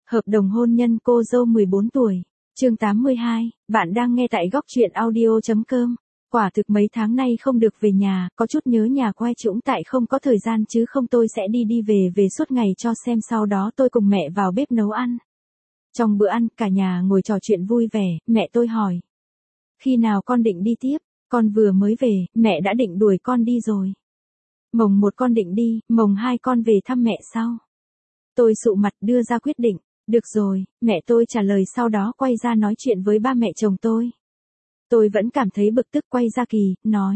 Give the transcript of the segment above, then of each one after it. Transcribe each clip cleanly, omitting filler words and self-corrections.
Hợp đồng hôn nhân cô dâu 14 tuổi. Chương 82, bạn đang nghe tại góc truyện audio.com. Quả thực mấy tháng nay không được về nhà, có chút nhớ nhà quay chũng tại không có thời gian chứ không tôi sẽ đi về suốt ngày cho xem, sau đó tôi cùng mẹ vào bếp nấu ăn. Trong bữa ăn, cả nhà ngồi trò chuyện vui vẻ, mẹ tôi hỏi. Khi nào con định đi tiếp? Con vừa mới về, mẹ đã định đuổi con đi rồi. Mồng 1 con định đi, mồng 2 con về thăm mẹ sau. Tôi sụ mặt đưa ra quyết định. Được rồi, mẹ tôi trả lời, sau đó quay ra nói chuyện với ba mẹ chồng tôi. Tôi vẫn cảm thấy bực tức, quay ra Kỳ, nói.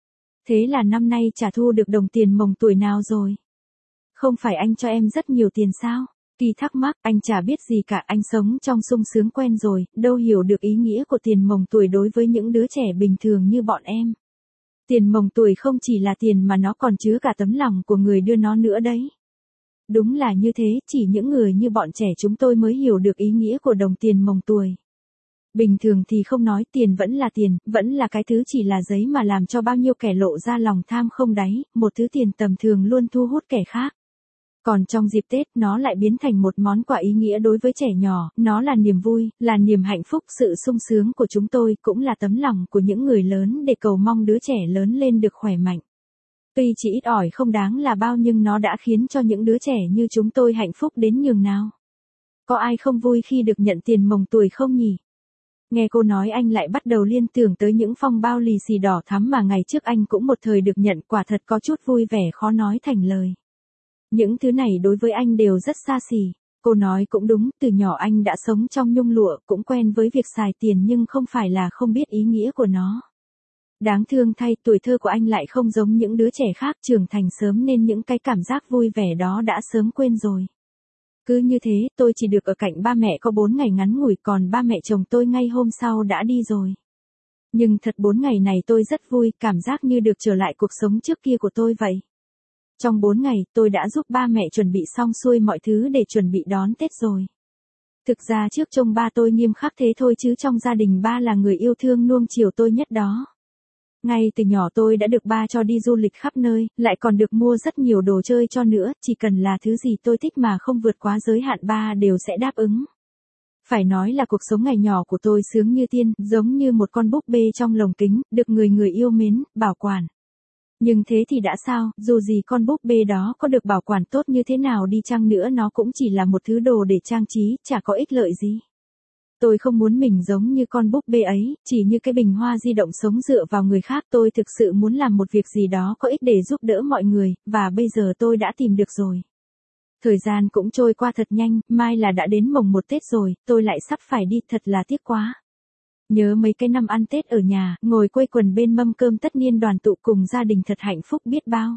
Thế là năm nay chả thu được đồng tiền mồng tuổi nào rồi? Không phải anh cho em rất nhiều tiền sao? Kỳ thắc mắc, anh chả biết gì cả, anh sống trong sung sướng quen rồi, đâu hiểu được ý nghĩa của tiền mồng tuổi đối với những đứa trẻ bình thường như bọn em. Tiền mồng tuổi không chỉ là tiền mà nó còn chứa cả tấm lòng của người đưa nó nữa đấy. Đúng là như thế, chỉ những người như bọn trẻ chúng tôi mới hiểu được ý nghĩa của đồng tiền mồng tuổi. Bình thường thì không nói, tiền vẫn là tiền, vẫn là cái thứ chỉ là giấy mà làm cho bao nhiêu kẻ lộ ra lòng tham không đáy, một thứ tiền tầm thường luôn thu hút kẻ khác. Còn trong dịp Tết, nó lại biến thành một món quà ý nghĩa đối với trẻ nhỏ, nó là niềm vui, là niềm hạnh phúc, sự sung sướng của chúng tôi, cũng là tấm lòng của những người lớn để cầu mong đứa trẻ lớn lên được khỏe mạnh. Tuy chỉ ít ỏi không đáng là bao nhưng nó đã khiến cho những đứa trẻ như chúng tôi hạnh phúc đến nhường nào. Có ai không vui khi được nhận tiền mồng tuổi không nhỉ? Nghe cô nói anh lại bắt đầu liên tưởng tới những phong bao lì xì đỏ thắm mà ngày trước anh cũng một thời được nhận, quả thật có chút vui vẻ khó nói thành lời. Những thứ này đối với anh đều rất xa xỉ. Cô nói cũng đúng, từ nhỏ anh đã sống trong nhung lụa, cũng quen với việc xài tiền nhưng không phải là không biết ý nghĩa của nó. Đáng thương thay, tuổi thơ của anh lại không giống những đứa trẻ khác, trưởng thành sớm nên những cái cảm giác vui vẻ đó đã sớm quên rồi. Cứ như thế, tôi chỉ được ở cạnh ba mẹ có 4 ngày ngắn ngủi, còn ba mẹ chồng tôi ngay hôm sau đã đi rồi. Nhưng thật 4 ngày này tôi rất vui, cảm giác như được trở lại cuộc sống trước kia của tôi vậy. Trong 4 ngày, tôi đã giúp ba mẹ chuẩn bị xong xuôi mọi thứ để chuẩn bị đón Tết rồi. Thực ra trước trông ba tôi nghiêm khắc thế thôi chứ trong gia đình ba là người yêu thương nuông chiều tôi nhất đó. Ngay từ nhỏ tôi đã được ba cho đi du lịch khắp nơi, lại còn được mua rất nhiều đồ chơi cho nữa, chỉ cần là thứ gì tôi thích mà không vượt quá giới hạn ba đều sẽ đáp ứng. Phải nói là cuộc sống ngày nhỏ của tôi sướng như tiên, giống như một con búp bê trong lồng kính, được người yêu mến, bảo quản. Nhưng thế thì đã sao, dù gì con búp bê đó có được bảo quản tốt như thế nào đi chăng nữa nó cũng chỉ là một thứ đồ để trang trí, chả có ích lợi gì. Tôi không muốn mình giống như con búp bê ấy, chỉ như cái bình hoa di động sống dựa vào người khác. Tôi thực sự muốn làm một việc gì đó có ích để giúp đỡ mọi người, và bây giờ tôi đã tìm được rồi. Thời gian cũng trôi qua thật nhanh, mai là đã đến mồng 1 Tết rồi, tôi lại sắp phải đi, thật là tiếc quá. Nhớ mấy cái năm ăn Tết ở nhà, ngồi quây quần bên mâm cơm tất niên đoàn tụ cùng gia đình thật hạnh phúc biết bao.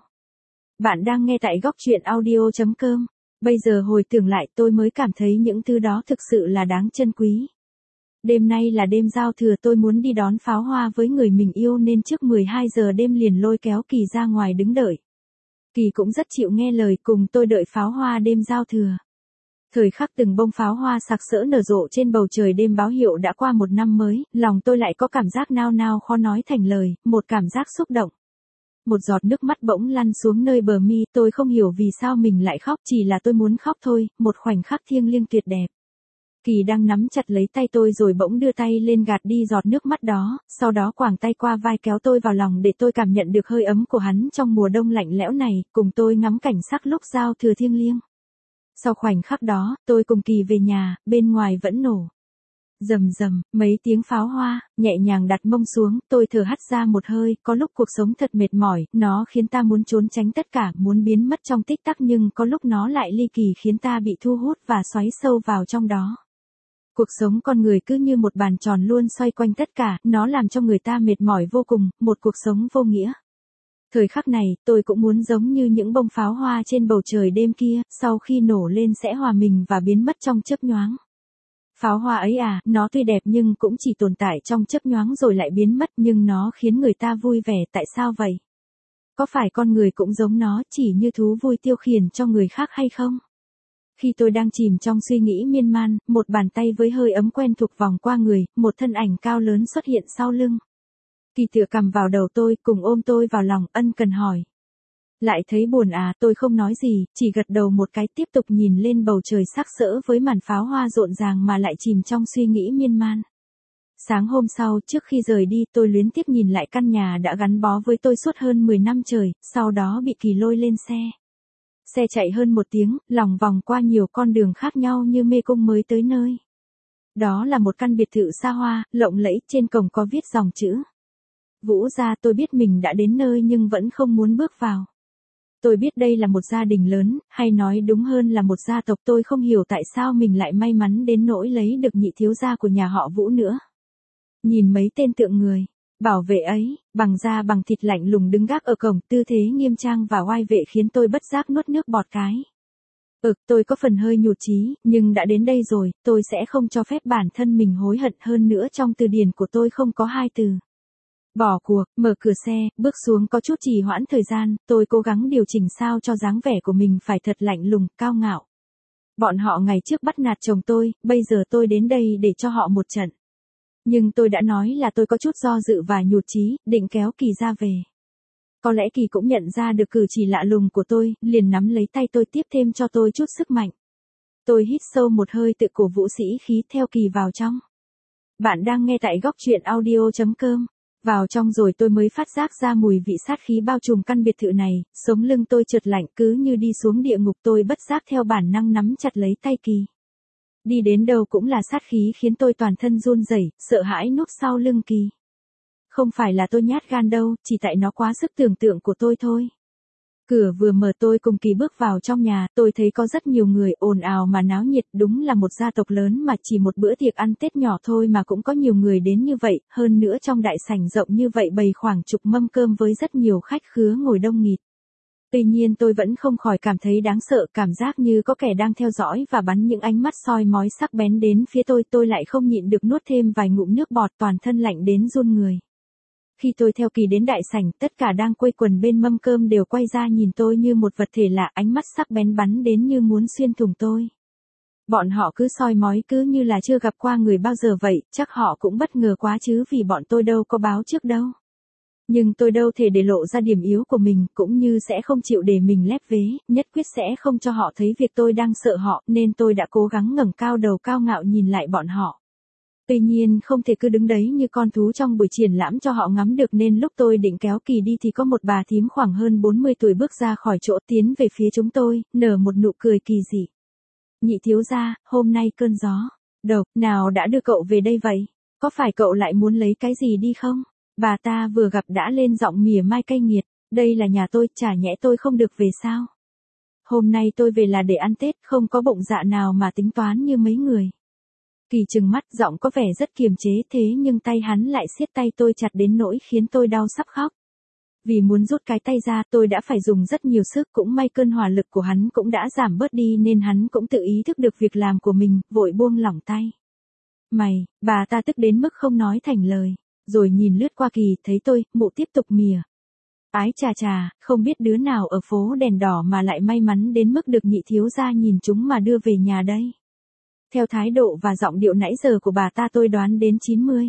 Bạn đang nghe tại góc truyện audio.com. Bây giờ hồi tưởng lại tôi mới cảm thấy những thứ đó thực sự là đáng trân quý. Đêm nay là đêm giao thừa, tôi muốn đi đón pháo hoa với người mình yêu nên trước 12 giờ đêm liền lôi kéo Kỳ ra ngoài đứng đợi. Kỳ cũng rất chịu nghe lời, cùng tôi đợi pháo hoa đêm giao thừa. Thời khắc từng bông pháo hoa sặc sỡ nở rộ trên bầu trời đêm báo hiệu đã qua một năm mới, lòng tôi lại có cảm giác nao nao khó nói thành lời, một cảm giác xúc động. Một giọt nước mắt bỗng lăn xuống nơi bờ mi, tôi không hiểu vì sao mình lại khóc, chỉ là tôi muốn khóc thôi, một khoảnh khắc thiêng liêng tuyệt đẹp. Kỳ đang nắm chặt lấy tay tôi rồi bỗng đưa tay lên gạt đi giọt nước mắt đó, sau đó quàng tay qua vai kéo tôi vào lòng để tôi cảm nhận được hơi ấm của hắn trong mùa đông lạnh lẽo này, cùng tôi ngắm cảnh sắc lúc giao thừa thiêng liêng. Sau khoảnh khắc đó, tôi cùng Kỳ về nhà, bên ngoài vẫn nổ. Rầm rầm, mấy tiếng pháo hoa, nhẹ nhàng đặt mông xuống, tôi thở hắt ra một hơi, có lúc cuộc sống thật mệt mỏi, nó khiến ta muốn trốn tránh tất cả, muốn biến mất trong tích tắc, nhưng có lúc nó lại ly kỳ khiến ta bị thu hút và xoáy sâu vào trong đó. Cuộc sống con người cứ như một bàn tròn luôn xoay quanh tất cả, nó làm cho người ta mệt mỏi vô cùng, một cuộc sống vô nghĩa. Thời khắc này, tôi cũng muốn giống như những bông pháo hoa trên bầu trời đêm kia, sau khi nổ lên sẽ hòa mình và biến mất trong chớp nhoáng. Pháo hoa ấy à, nó tuy đẹp nhưng cũng chỉ tồn tại trong chớp nhoáng rồi lại biến mất, nhưng nó khiến người ta vui vẻ, tại sao vậy? Có phải con người cũng giống nó, chỉ như thú vui tiêu khiển cho người khác hay không? Khi tôi đang chìm trong suy nghĩ miên man, một bàn tay với hơi ấm quen thuộc vòng qua người, một thân ảnh cao lớn xuất hiện sau lưng. Kỳ tựa cầm vào đầu tôi, cùng ôm tôi vào lòng, ân cần hỏi. Lại thấy buồn à, tôi không nói gì, chỉ gật đầu một cái tiếp tục nhìn lên bầu trời sắc sỡ với màn pháo hoa rộn ràng mà lại chìm trong suy nghĩ miên man. Sáng hôm sau, trước khi rời đi, tôi luyến tiếc nhìn lại căn nhà đã gắn bó với tôi suốt hơn 10 năm trời, sau đó bị Kỳ lôi lên xe. Xe chạy hơn 1 tiếng, lòng vòng qua nhiều con đường khác nhau như mê cung mới tới nơi. Đó là một căn biệt thự xa hoa, lộng lẫy, trên cổng có viết dòng chữ. Vũ gia. Tôi biết mình đã đến nơi nhưng vẫn không muốn bước vào. Tôi biết đây là một gia đình lớn, hay nói đúng hơn là một gia tộc. Tôi không hiểu tại sao mình lại may mắn đến nỗi lấy được nhị thiếu gia của nhà họ Vũ nữa. Nhìn mấy tên tượng người, bảo vệ ấy, bằng da bằng thịt lạnh lùng đứng gác ở cổng, tư thế nghiêm trang và oai vệ khiến tôi bất giác nuốt nước bọt cái. Tôi có phần hơi nhụt chí, nhưng đã đến đây rồi, tôi sẽ không cho phép bản thân mình hối hận hơn nữa. Trong từ điển của tôi không có 2 từ. Bỏ cuộc, mở cửa xe, bước xuống có chút trì hoãn thời gian, tôi cố gắng điều chỉnh sao cho dáng vẻ của mình phải thật lạnh lùng, cao ngạo. Bọn họ ngày trước bắt nạt chồng tôi, bây giờ tôi đến đây để cho họ một trận. Nhưng tôi đã nói là tôi có chút do dự và nhụt chí, định kéo Kỳ ra về. Có lẽ Kỳ cũng nhận ra được cử chỉ lạ lùng của tôi, liền nắm lấy tay tôi tiếp thêm cho tôi chút sức mạnh. Tôi hít sâu một hơi tự cổ vũ sĩ khí theo Kỳ vào trong. Bạn đang nghe tại góc truyện audio.com. Vào trong rồi tôi mới phát giác ra mùi vị sát khí bao trùm căn biệt thự này, sống lưng tôi chợt lạnh cứ như đi xuống địa ngục. Tôi bất giác theo bản năng nắm chặt lấy tay Kỳ. Đi đến đâu cũng là sát khí khiến tôi toàn thân run rẩy, sợ hãi núp sau lưng Kỳ. Không phải là tôi nhát gan đâu, chỉ tại nó quá sức tưởng tượng của tôi thôi. Cửa vừa mở tôi cùng Kỳ bước vào trong nhà, tôi thấy có rất nhiều người ồn ào mà náo nhiệt, đúng là một gia tộc lớn mà chỉ một bữa tiệc ăn Tết nhỏ thôi mà cũng có nhiều người đến như vậy, hơn nữa trong đại sảnh rộng như vậy bày khoảng chục mâm cơm với rất nhiều khách khứa ngồi đông nghịt. Tuy nhiên tôi vẫn không khỏi cảm thấy đáng sợ, cảm giác như có kẻ đang theo dõi và bắn những ánh mắt soi mói sắc bén đến phía tôi lại không nhịn được nuốt thêm vài ngụm nước bọt, toàn thân lạnh đến run người. Khi tôi theo Kỳ đến đại sảnh, tất cả đang quây quần bên mâm cơm đều quay ra nhìn tôi như một vật thể lạ, ánh mắt sắc bén bắn đến như muốn xuyên thủng tôi. Bọn họ cứ soi mói cứ như là chưa gặp qua người bao giờ vậy, chắc họ cũng bất ngờ quá chứ vì bọn tôi đâu có báo trước đâu. Nhưng tôi đâu thể để lộ ra điểm yếu của mình, cũng như sẽ không chịu để mình lép vế, nhất quyết sẽ không cho họ thấy việc tôi đang sợ họ, nên tôi đã cố gắng ngẩng cao đầu cao ngạo nhìn lại bọn họ. Tuy nhiên không thể cứ đứng đấy như con thú trong buổi triển lãm cho họ ngắm được, nên lúc tôi định kéo Kỳ đi thì có một bà thím khoảng hơn 40 tuổi bước ra khỏi chỗ, tiến về phía chúng tôi, nở một nụ cười kỳ dị. Nhị thiếu gia, hôm nay cơn gió độc nào đã đưa cậu về đây vậy? Có phải cậu lại muốn lấy cái gì đi không? Bà ta vừa gặp đã lên giọng mỉa mai cay nghiệt. Đây là nhà tôi, chả nhẽ tôi không được về sao? Hôm nay tôi về là để ăn Tết, không có bụng dạ nào mà tính toán như mấy người. Kỳ trừng mắt, giọng có vẻ rất kiềm chế, thế nhưng tay hắn lại siết tay tôi chặt đến nỗi khiến tôi đau sắp khóc. Vì muốn rút cái tay ra, tôi đã phải dùng rất nhiều sức, cũng may cơn hỏa lực của hắn cũng đã giảm bớt đi nên hắn cũng tự ý thức được việc làm của mình, vội buông lỏng tay. Mày, bà ta tức đến mức không nói thành lời, rồi nhìn lướt qua Kỳ, thấy tôi, mụ tiếp tục mỉa. Ái chà chà, không biết đứa nào ở phố đèn đỏ mà lại may mắn đến mức được nhị thiếu gia nhìn chúng mà đưa về nhà đây. Theo thái độ và giọng điệu nãy giờ của bà ta tôi đoán đến 90.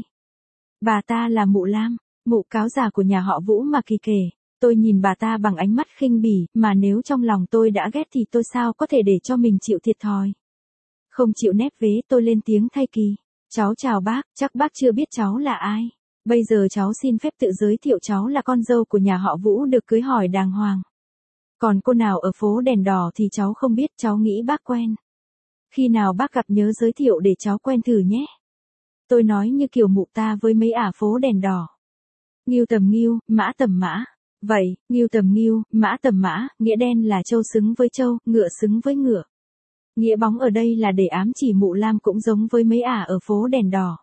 Bà ta là mụ Lam, mụ cáo già của nhà họ Vũ mà Kỳ kể. Tôi nhìn bà ta bằng ánh mắt khinh bỉ, mà nếu trong lòng tôi đã ghét thì tôi sao có thể để cho mình chịu thiệt thòi. Không chịu nép vế, tôi lên tiếng thay Kỳ. Cháu chào bác, chắc bác chưa biết cháu là ai. Bây giờ cháu xin phép tự giới thiệu, cháu là con dâu của nhà họ Vũ được cưới hỏi đàng hoàng. Còn cô nào ở phố đèn đỏ thì cháu không biết, cháu nghĩ bác quen. Khi nào bác gặp nhớ giới thiệu để cháu quen thử nhé. Tôi nói như kiểu mụ ta với mấy ả phố đèn đỏ. Ngưu tầm ngưu, mã tầm mã. Vậy, ngưu tầm ngưu, mã tầm mã, nghĩa đen là trâu xứng với trâu, ngựa xứng với ngựa. Nghĩa bóng ở đây là để ám chỉ mụ Lam cũng giống với mấy ả ở phố đèn đỏ.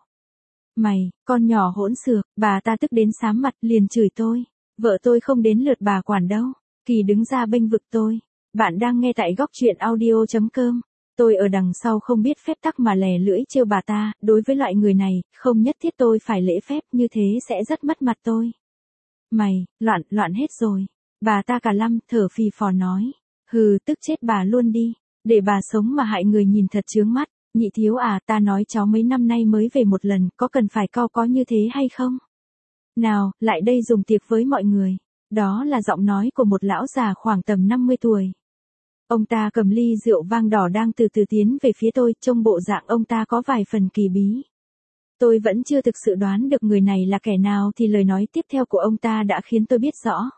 Mày, con nhỏ hỗn xược, bà ta tức đến xám mặt liền chửi tôi. Vợ tôi không đến lượt bà quản đâu. Kỳ đứng ra bênh vực tôi. Bạn đang nghe tại góc truyện audio.com. Tôi ở đằng sau không biết phép tắc mà lè lưỡi trêu bà ta, đối với loại người này, không nhất thiết tôi phải lễ phép, như thế sẽ rất mất mặt tôi. Mày, loạn hết rồi. Bà ta cả lăm, thở phì phò nói. Hừ, tức chết bà luôn đi. Để bà sống mà hại người nhìn thật chướng mắt. Nhị thiếu à, ta nói cháu mấy năm nay mới về một lần, có cần phải có như thế hay không? Nào, lại đây dùng tiệc với mọi người. Đó là giọng nói của một lão già khoảng tầm 50 tuổi. Ông ta cầm ly rượu vang đỏ đang từ từ tiến về phía tôi, trông bộ dạng ông ta có vài phần kỳ bí. Tôi vẫn chưa thực sự đoán được người này là kẻ nào thì lời nói tiếp theo của ông ta đã khiến tôi biết rõ.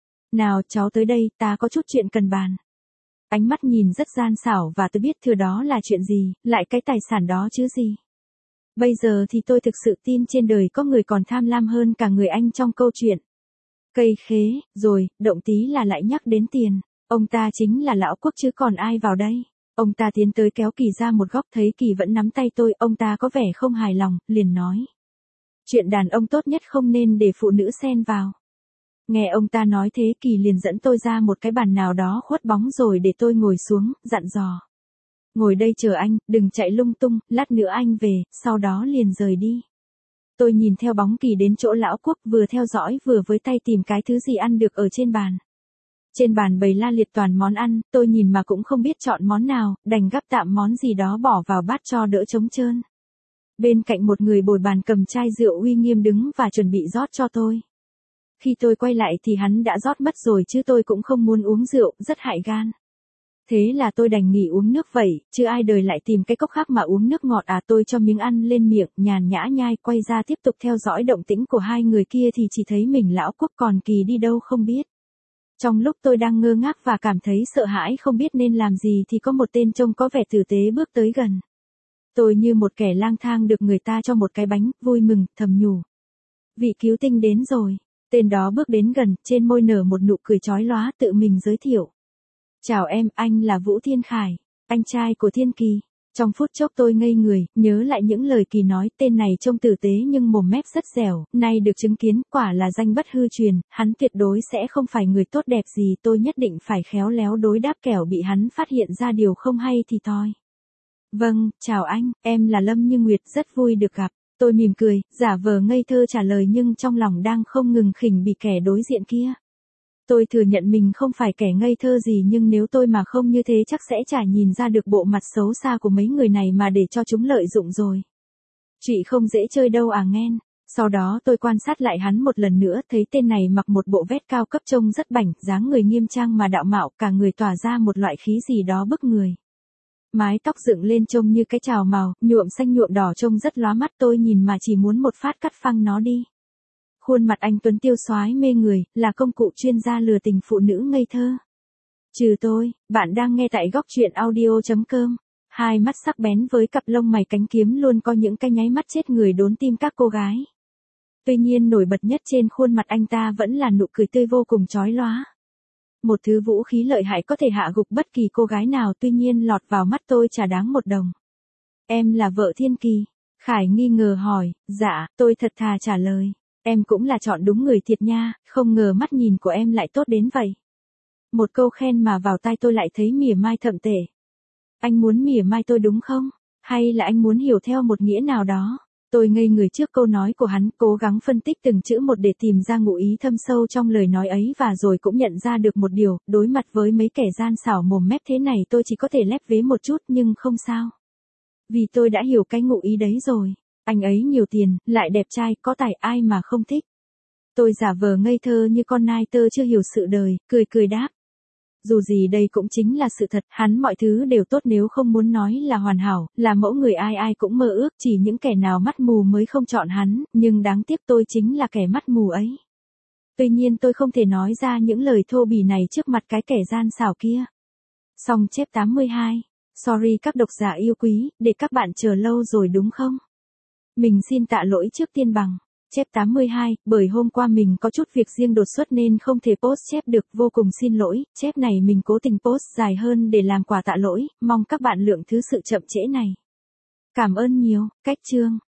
Nào cháu tới đây, ta có chút chuyện cần bàn. Ánh mắt nhìn rất gian xảo và tôi biết thừa đó là chuyện gì, lại cái tài sản đó chứ gì. Bây giờ thì tôi thực sự tin trên đời có người còn tham lam hơn cả người anh trong câu chuyện. Cây khế, rồi, động tí là lại nhắc đến tiền. Ông ta chính là lão Quốc chứ còn ai vào đây. Ông ta tiến tới kéo Kỳ ra một góc, thấy Kỳ vẫn nắm tay tôi, ông ta có vẻ không hài lòng, liền nói. Chuyện đàn ông tốt nhất không nên để phụ nữ xen vào. Nghe ông ta nói thế, Kỳ liền dẫn tôi ra một cái bàn nào đó khuất bóng rồi để tôi ngồi xuống, dặn dò. Ngồi đây chờ anh, đừng chạy lung tung, lát nữa anh về, sau đó liền rời đi. Tôi nhìn theo bóng Kỳ đến chỗ lão Quốc, vừa theo dõi vừa với tay tìm cái thứ gì ăn được ở trên bàn. Trên bàn bày la liệt toàn món ăn, tôi nhìn mà cũng không biết chọn món nào, đành gắp tạm món gì đó bỏ vào bát cho đỡ trống trơn. Bên cạnh một người bồi bàn cầm chai rượu uy nghiêm đứng và chuẩn bị rót cho tôi. Khi tôi quay lại thì hắn đã rót mất rồi chứ tôi cũng không muốn uống rượu, rất hại gan. Thế là tôi đành nghỉ uống nước vậy, chứ ai đời lại tìm cái cốc khác mà uống nước ngọt à. Tôi cho miếng ăn lên miệng, nhàn nhã nhai, quay ra tiếp tục theo dõi động tĩnh của hai người kia thì chỉ thấy mình lão Quốc còn Kỳ đi đâu không biết. Trong lúc tôi đang ngơ ngác và cảm thấy sợ hãi không biết nên làm gì thì có một tên trông có vẻ tử tế bước tới gần. Tôi như một kẻ lang thang được người ta cho một cái bánh, vui mừng, thầm nhủ. Vị cứu tinh đến rồi. Tên đó bước đến gần, trên môi nở một nụ cười chói lóa, tự mình giới thiệu. Chào em, anh là Vũ Thiên Khải, anh trai của Thiên Kỳ. Trong phút chốc tôi ngây người, nhớ lại những lời Kỳ nói, tên này trông tử tế nhưng mồm mép rất dẻo, nay được chứng kiến, quả là danh bất hư truyền, hắn tuyệt đối sẽ không phải người tốt đẹp gì, tôi nhất định phải khéo léo đối đáp kẻo bị hắn phát hiện ra điều không hay thì toi. Vâng, chào anh, em là Lâm Như Nguyệt, rất vui được gặp. Tôi mỉm cười, giả vờ ngây thơ trả lời nhưng trong lòng đang không ngừng khỉnh bỉ kẻ đối diện kia. Tôi thừa nhận mình không phải kẻ ngây thơ gì nhưng nếu tôi mà không như thế chắc sẽ chả nhìn ra được bộ mặt xấu xa của mấy người này mà để cho chúng lợi dụng rồi. Chị không dễ chơi đâu à nghen. Sau đó tôi quan sát lại hắn một lần nữa, thấy tên này mặc một bộ vest cao cấp trông rất bảnh, dáng người nghiêm trang mà đạo mạo, cả người tỏa ra một loại khí gì đó bức người. Mái tóc dựng lên trông như cái trào màu, nhuộm xanh nhuộm đỏ trông rất lóa mắt, tôi nhìn mà chỉ muốn một phát cắt phăng nó đi. Khuôn mặt anh tuấn tiêu soái mê người, là công cụ chuyên gia lừa tình phụ nữ ngây thơ. Trừ tôi, bạn đang nghe tại góc truyện audio.com. Hai mắt sắc bén với cặp lông mày cánh kiếm luôn có những cái nháy mắt chết người đốn tim các cô gái. Tuy nhiên nổi bật nhất trên khuôn mặt anh ta vẫn là nụ cười tươi vô cùng chói lóa. Một thứ vũ khí lợi hại có thể hạ gục bất kỳ cô gái nào, tuy nhiên lọt vào mắt tôi chả đáng một đồng. Em là vợ Thiên Kỳ? Khải nghi ngờ hỏi. Dạ, tôi thật thà trả lời. Em cũng là chọn đúng người thiệt nha, không ngờ mắt nhìn của em lại tốt đến vậy. Một câu khen mà vào tai tôi lại thấy mỉa mai thậm tệ. Anh muốn mỉa mai tôi đúng không? Hay là anh muốn hiểu theo một nghĩa nào đó? Tôi ngây người trước câu nói của hắn, cố gắng phân tích từng chữ một để tìm ra ngụ ý thâm sâu trong lời nói ấy và rồi cũng nhận ra được một điều, đối mặt với mấy kẻ gian xảo mồm mép thế này tôi chỉ có thể lép vế một chút nhưng không sao. Vì tôi đã hiểu cái ngụ ý đấy rồi. Anh ấy nhiều tiền, lại đẹp trai, có tài, ai mà không thích. Tôi giả vờ ngây thơ như con nai tơ chưa hiểu sự đời, cười cười đáp. Dù gì đây cũng chính là sự thật, hắn mọi thứ đều tốt nếu không muốn nói là hoàn hảo, là mẫu người ai ai cũng mơ ước, chỉ những kẻ nào mắt mù mới không chọn hắn, nhưng đáng tiếc tôi chính là kẻ mắt mù ấy. Tuy nhiên tôi không thể nói ra những lời thô bỉ này trước mặt cái kẻ gian xảo kia. Xong chép 82. Sorry các độc giả yêu quý, để các bạn chờ lâu rồi đúng không? Mình xin tạ lỗi trước tiên bằng. Chép 82, bởi hôm qua mình có chút việc riêng đột xuất nên không thể post chép được, vô cùng xin lỗi, chép này mình cố tình post dài hơn để làm quà tạ lỗi, mong các bạn lượng thứ sự chậm trễ này. Cảm ơn nhiều, cách chương.